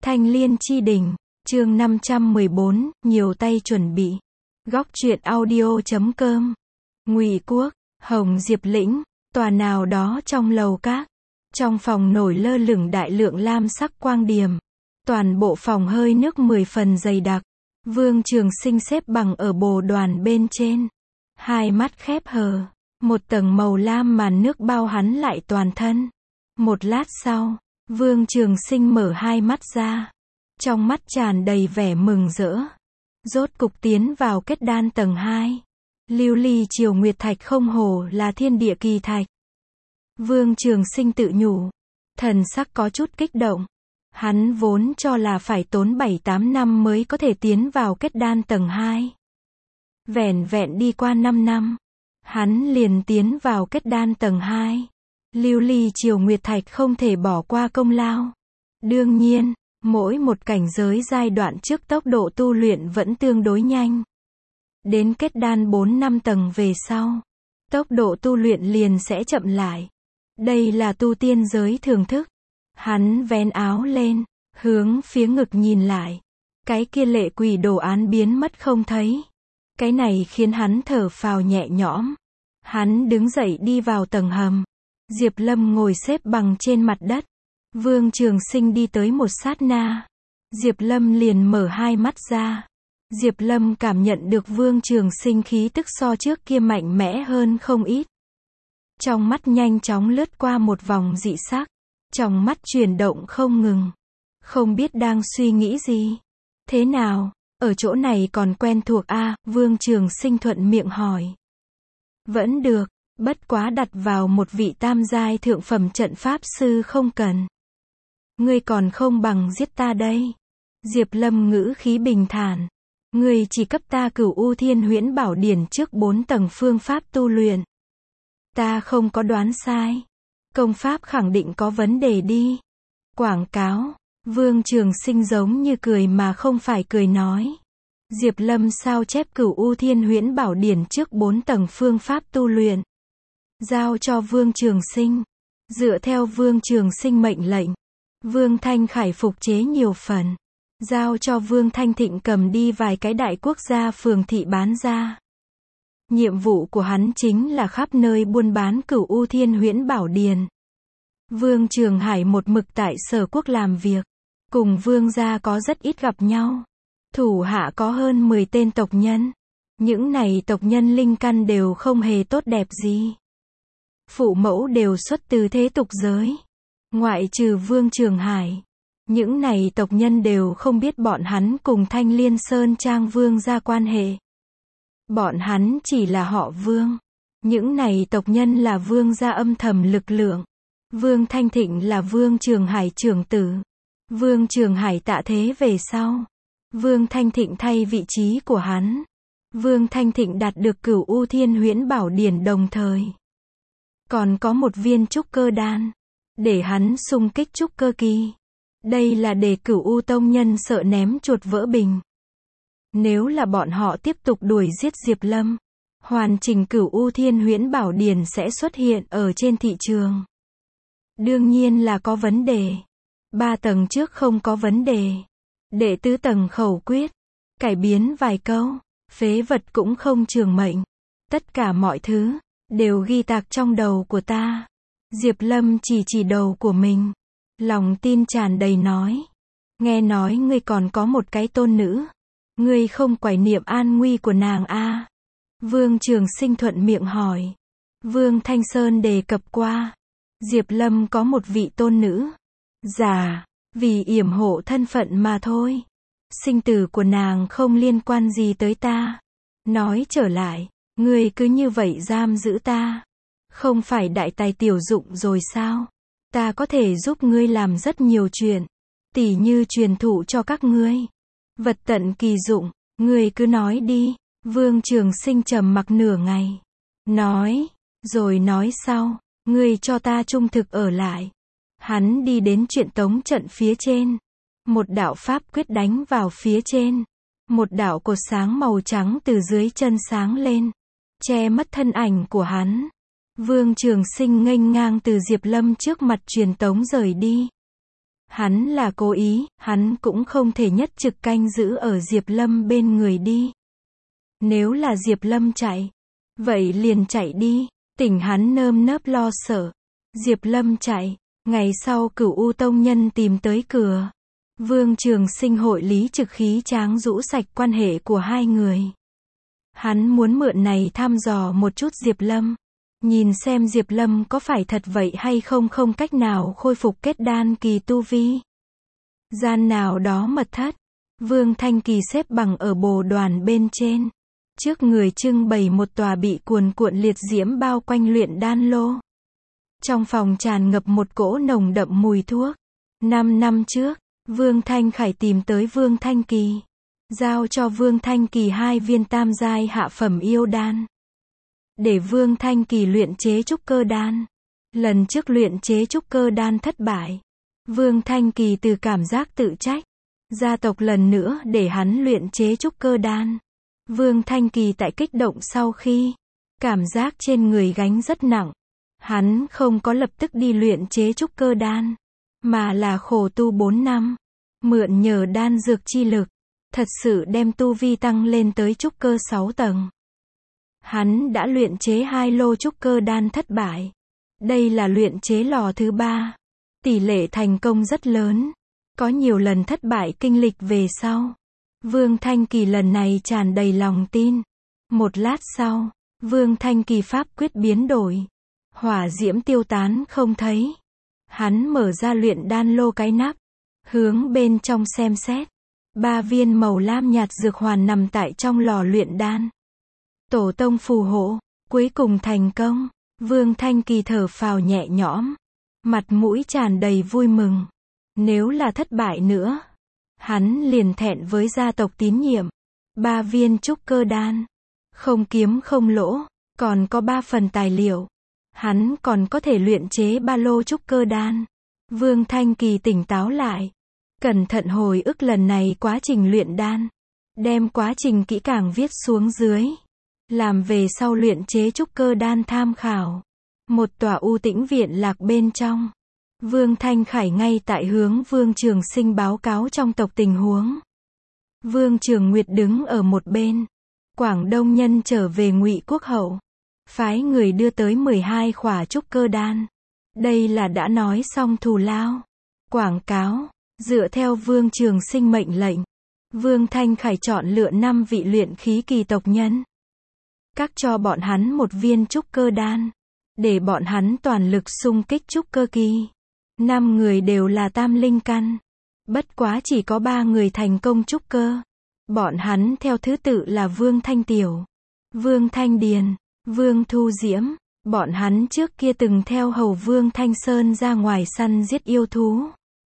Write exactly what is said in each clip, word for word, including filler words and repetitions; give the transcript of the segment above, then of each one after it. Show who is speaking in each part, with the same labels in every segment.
Speaker 1: Thanh Liên Chi Đỉnh, chương năm trăm mười bốn, nhiều tay chuẩn bị. Góc truyện audio chấm com. Ngụy Quốc, Hồng Diệp Lĩnh, tòa nào đó trong lầu các. Trong phòng nổi lơ lửng đại lượng lam sắc quang điềm. Toàn bộ phòng hơi nước mười phần dày đặc. Vương Trường Sinh xếp bằng ở bồ đoàn bên trên. Hai mắt khép hờ. Một tầng màu lam màn nước bao hắn lại toàn thân. Một lát sau, Vương Trường Sinh mở hai mắt ra. Trong mắt tràn đầy vẻ mừng rỡ. Rốt cục tiến vào kết đan tầng hai. Lưu ly triều nguyệt thạch không hổ là thiên địa kỳ thạch. Vương Trường Sinh tự nhủ. Thần sắc có chút kích động. Hắn vốn cho là phải tốn bảy tám năm mới có thể tiến vào kết đan tầng hai. Vẻn vẹn đi qua năm năm. Hắn liền tiến vào kết đan tầng hai. Lưu ly triều nguyệt thạch không thể bỏ qua công lao. Đương nhiên, mỗi một cảnh giới giai đoạn trước tốc độ tu luyện vẫn tương đối nhanh. Đến kết đan bốn năm tầng về sau, tốc độ tu luyện liền sẽ chậm lại. Đây là tu tiên giới thường thức. Hắn vén áo lên, hướng phía ngực nhìn lại. Cái kia lệ quỷ đồ án biến mất không thấy. Cái này khiến hắn thở phào nhẹ nhõm. Hắn đứng dậy đi vào tầng hầm. Diệp Lâm ngồi xếp bằng trên mặt đất. Vương Trường Sinh đi tới một sát na. Diệp Lâm liền mở hai mắt ra. Diệp Lâm cảm nhận được Vương Trường Sinh khí tức so trước kia mạnh mẽ hơn không ít. Trong mắt nhanh chóng lướt qua một vòng dị sắc. Trong mắt chuyển động không ngừng. Không biết đang suy nghĩ gì. Thế nào, ở chỗ này còn quen thuộc a? À, Vương Trường Sinh thuận miệng hỏi. Vẫn được, bất quá đặt vào một vị tam giai thượng phẩm trận pháp sư không cần. Ngươi còn không bằng giết ta đây. Diệp Lâm ngữ khí bình thản. Ngươi chỉ cấp ta Cửu U Thiên Huyễn Bảo Điển trước bốn tầng phương pháp tu luyện. Ta không có đoán sai. Công pháp khẳng định có vấn đề đi. Quảng cáo. Vương Trường Sinh giống như cười mà không phải cười nói. Diệp Lâm sao chép Cửu U Thiên Huyễn Bảo Điển trước bốn tầng phương pháp tu luyện. Giao cho Vương Trường Sinh. Dựa theo Vương Trường Sinh mệnh lệnh. Vương Thanh Khải phục chế nhiều phần. Giao cho Vương Thanh Thịnh cầm đi vài cái đại quốc gia phường thị bán ra. Nhiệm vụ của hắn chính là khắp nơi buôn bán Cửu U Thiên Huyễn Bảo Điển. Vương Trường Hải một mực tại Sở Quốc làm việc. Cùng Vương gia có rất ít gặp nhau. Thủ hạ có hơn mười tên tộc nhân. Những này tộc nhân linh căn đều không hề tốt đẹp gì. Phụ mẫu đều xuất từ thế tục giới. Ngoại trừ Vương Trường Hải. Những này tộc nhân đều không biết bọn hắn cùng Thanh Liên Sơn Trang Vương gia quan hệ. Bọn hắn chỉ là họ Vương. Những này tộc nhân là Vương gia âm thầm lực lượng. Vương Thanh Thịnh là Vương Trường Hải trưởng tử. Vương Trường Hải tạ thế về sau. Vương Thanh Thịnh thay vị trí của hắn. Vương Thanh Thịnh đạt được Cửu U Thiên Huyễn Bảo Điển đồng thời. Còn có một viên trúc cơ đan. Để hắn xung kích trúc cơ kỳ. Đây là để Cửu U tông nhân sợ ném chuột vỡ bình. Nếu là bọn họ tiếp tục đuổi giết Diệp Lâm, hoàn chỉnh Cửu U Thiên Huyễn Bảo Điển sẽ xuất hiện ở trên thị trường. Đương nhiên là có vấn đề. Ba tầng trước không có vấn đề. Đệ tứ tầng khẩu quyết. Cải biến vài câu. Phế vật cũng không trường mệnh. Tất cả mọi thứ đều ghi tạc trong đầu của ta. Diệp Lâm chỉ chỉ đầu của mình. Lòng tin tràn đầy nói. Nghe nói ngươi còn có một cái tôn nữ. Ngươi không quải niệm an nguy của nàng a? À? Vương Trường Sinh thuận miệng hỏi. Vương Thanh Sơn đề cập qua. Diệp Lâm có một vị tôn nữ. Dạ, vì yểm hộ thân phận mà thôi. Sinh tử của nàng không liên quan gì tới ta. Nói trở lại, ngươi cứ như vậy giam giữ ta. Không phải đại tài tiểu dụng rồi sao? Ta có thể giúp ngươi làm rất nhiều chuyện. Tỉ như truyền thụ cho các ngươi. Vật tận kỳ dụng, ngươi cứ nói đi. Vương Trường Sinh trầm mặc nửa ngày. Nói, rồi nói sau, ngươi cho ta trung thực ở lại. Hắn đi đến chuyện tống trận phía trên. Một đạo pháp quyết đánh vào phía trên. Một đạo cột sáng màu trắng từ dưới chân sáng lên. Che mất thân ảnh của hắn. Vương Trường Sinh nghênh ngang từ Diệp Lâm trước mặt truyền tống rời đi. Hắn là cố ý, hắn cũng không thể nhất trực canh giữ ở Diệp Lâm bên người đi. Nếu là Diệp Lâm chạy, vậy liền chạy đi, tỉnh hắn nơm nớp lo sợ. Diệp Lâm chạy, ngày sau Cửu U tông nhân tìm tới cửa. Vương Trường Sinh hội lý trực khí tráng rũ sạch quan hệ của hai người. Hắn muốn mượn này thăm dò một chút Diệp Lâm. Nhìn xem Diệp Lâm có phải thật vậy hay không không cách nào khôi phục kết đan kỳ tu vi. Gian nào đó mật thất. Vương Thanh Kỳ xếp bằng ở bồ đoàn bên trên. Trước người trưng bày một tòa bị cuồn cuộn liệt diễm bao quanh luyện đan lô. Trong phòng tràn ngập một cỗ nồng đậm mùi thuốc. Năm năm trước, Vương Thanh Khải tìm tới Vương Thanh Kỳ. Giao cho Vương Thanh Kỳ hai viên tam giai hạ phẩm yêu đan. Để Vương Thanh Kỳ luyện chế trúc cơ đan. Lần trước luyện chế trúc cơ đan thất bại. Vương Thanh Kỳ từ cảm giác tự trách. Gia tộc lần nữa để hắn luyện chế trúc cơ đan. Vương Thanh Kỳ tại kích động sau khi cảm giác trên người gánh rất nặng. Hắn không có lập tức đi luyện chế trúc cơ đan, mà là khổ tu bốn năm. Mượn nhờ đan dược chi lực, thật sự đem tu vi tăng lên tới trúc cơ sáu tầng. Hắn đã luyện chế hai lô trúc cơ đan thất bại. Đây là luyện chế lò thứ ba. Tỷ lệ thành công rất lớn. Có nhiều lần thất bại kinh lịch về sau. Vương Thanh Kỳ lần này tràn đầy lòng tin. Một lát sau, Vương Thanh Kỳ pháp quyết biến đổi. Hỏa diễm tiêu tán không thấy. Hắn mở ra luyện đan lô cái nắp. Hướng bên trong xem xét. Ba viên màu lam nhạt dược hoàn nằm tại trong lò luyện đan. Tổ tông phù hộ, cuối cùng thành công. Vương Thanh Kỳ thở phào nhẹ nhõm. Mặt mũi tràn đầy vui mừng. Nếu là thất bại nữa, hắn liền thẹn với gia tộc tín nhiệm. Ba viên trúc cơ đan. Không kiếm không lỗ, còn có ba phần tài liệu. Hắn còn có thể luyện chế ba lô trúc cơ đan. Vương Thanh Kỳ tỉnh táo lại. Cẩn thận hồi ức lần này quá trình luyện đan. Đem quá trình kỹ càng viết xuống dưới. Làm về sau luyện chế trúc cơ đan tham khảo. Một tòa u tĩnh viện lạc bên trong. Vương Thanh Khải ngay tại hướng Vương Trường Sinh báo cáo trong tộc tình huống. Vương Trường Nguyệt đứng ở một bên. Quảng Đông nhân trở về Ngụy Quốc hậu. Phái người đưa tới mười hai khỏa trúc cơ đan. Đây là đã nói xong thù lao. Quảng cáo. Dựa theo Vương Trường Sinh mệnh lệnh. Vương Thanh Khải chọn lựa năm vị luyện khí kỳ tộc nhân. Các cho bọn hắn một viên trúc cơ đan. Để bọn hắn toàn lực xung kích trúc cơ kỳ. Năm người đều là tam linh căn. Bất quá chỉ có ba người thành công trúc cơ. Bọn hắn theo thứ tự là Vương Thanh Tiểu, Vương Thanh Điền, Vương Thu Diễm. Bọn hắn trước kia từng theo hầu Vương Thanh Sơn ra ngoài săn giết yêu thú.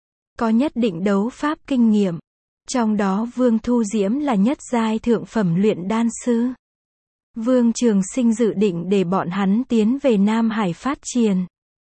Speaker 1: Có nhất định đấu pháp kinh nghiệm. Trong đó Vương Thu Diễm là nhất giai thượng phẩm luyện đan sư. Vương Trường Sinh dự định để bọn hắn tiến về Nam Hải phát triển.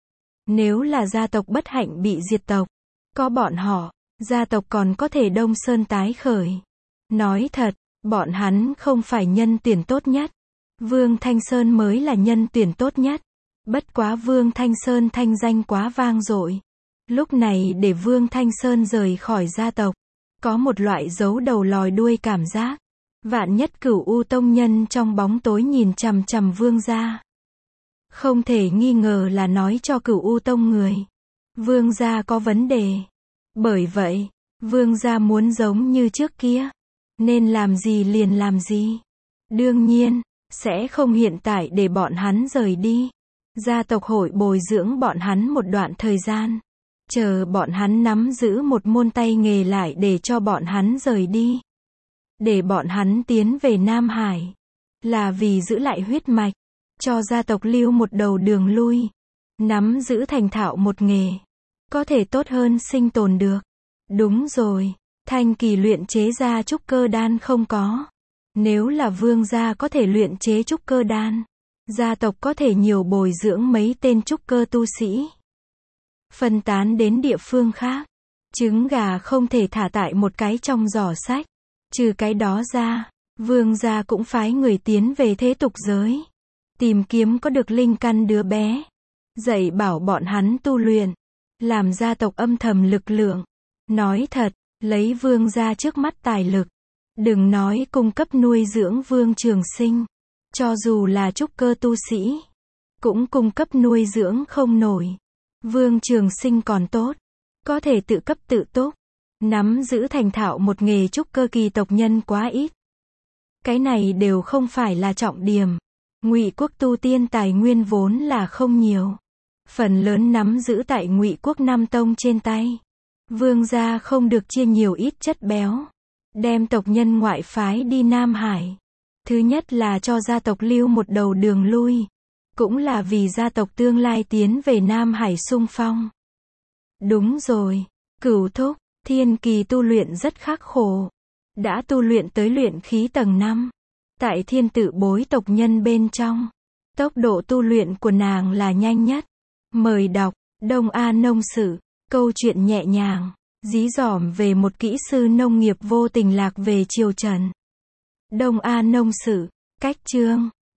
Speaker 1: Nếu là gia tộc bất hạnh bị diệt tộc, có bọn họ, gia tộc còn có thể Đông Sơn tái khởi. Nói thật, bọn hắn không phải nhân tuyển tốt nhất. Vương Thanh Sơn mới là nhân tuyển tốt nhất. Bất quá Vương Thanh Sơn thanh danh quá vang dội. Lúc này để Vương Thanh Sơn rời khỏi gia tộc, có một loại giấu đầu lòi đuôi cảm giác. Vạn nhất Cửu U tông nhân trong bóng tối nhìn chằm chằm Vương gia. Không thể nghi ngờ là nói cho Cửu U tông người. Vương gia có vấn đề. Bởi vậy, Vương gia muốn giống như trước kia. Nên làm gì liền làm gì. Đương nhiên, sẽ không hiện tại để bọn hắn rời đi. Gia tộc hội bồi dưỡng bọn hắn một đoạn thời gian. Chờ bọn hắn nắm giữ một môn tay nghề lại để cho bọn hắn rời đi. Để bọn hắn tiến về Nam Hải. Là vì giữ lại huyết mạch. Cho gia tộc lưu một đầu đường lui. Nắm giữ thành thạo một nghề. Có thể tốt hơn sinh tồn được. Đúng rồi. Thanh Kỳ luyện chế ra trúc cơ đan không có. Nếu là Vương gia có thể luyện chế trúc cơ đan. Gia tộc có thể nhiều bồi dưỡng mấy tên trúc cơ tu sĩ. Phân tán đến địa phương khác. Trứng gà không thể thả tại một cái trong giỏ sách. Trừ cái đó ra, Vương gia cũng phái người tiến về thế tục giới. Tìm kiếm có được linh căn đứa bé. Dạy bảo bọn hắn tu luyện. làm gia tộc âm thầm lực lượng. Nói thật, lấy Vương gia trước mắt tài lực, đừng nói cung cấp nuôi dưỡng Vương Trường Sinh, cho dù là trúc cơ tu sĩ, cũng cung cấp nuôi dưỡng không nổi. Vương Trường Sinh còn tốt, có thể tự cấp tự túc, nắm giữ thành thạo một nghề trúc cơ kỳ tộc nhân quá ít. Cái này đều không phải là trọng điểm. Ngụy quốc tu tiên tài nguyên vốn là không nhiều, phần lớn nắm giữ tại Ngụy quốc Nam Tông trên tay. Vương gia không được chia nhiều ít chất béo, đem tộc nhân ngoại phái đi Nam Hải. Thứ nhất là cho gia tộc lưu một đầu đường lui, cũng là vì gia tộc tương lai tiến về Nam Hải xung phong. Đúng rồi, Cửu thúc, thiên kỳ tu luyện rất khắc khổ, đã tu luyện tới luyện khí tầng năm. Tại thiên tự bối tộc nhân bên trong, tốc độ tu luyện của nàng là nhanh nhất. Mời đọc, Đông A Nông Sự, câu chuyện nhẹ nhàng, dí dỏm về một kỹ sư nông nghiệp vô tình lạc về triều Trần. Đông A Nông Sự, cách chương.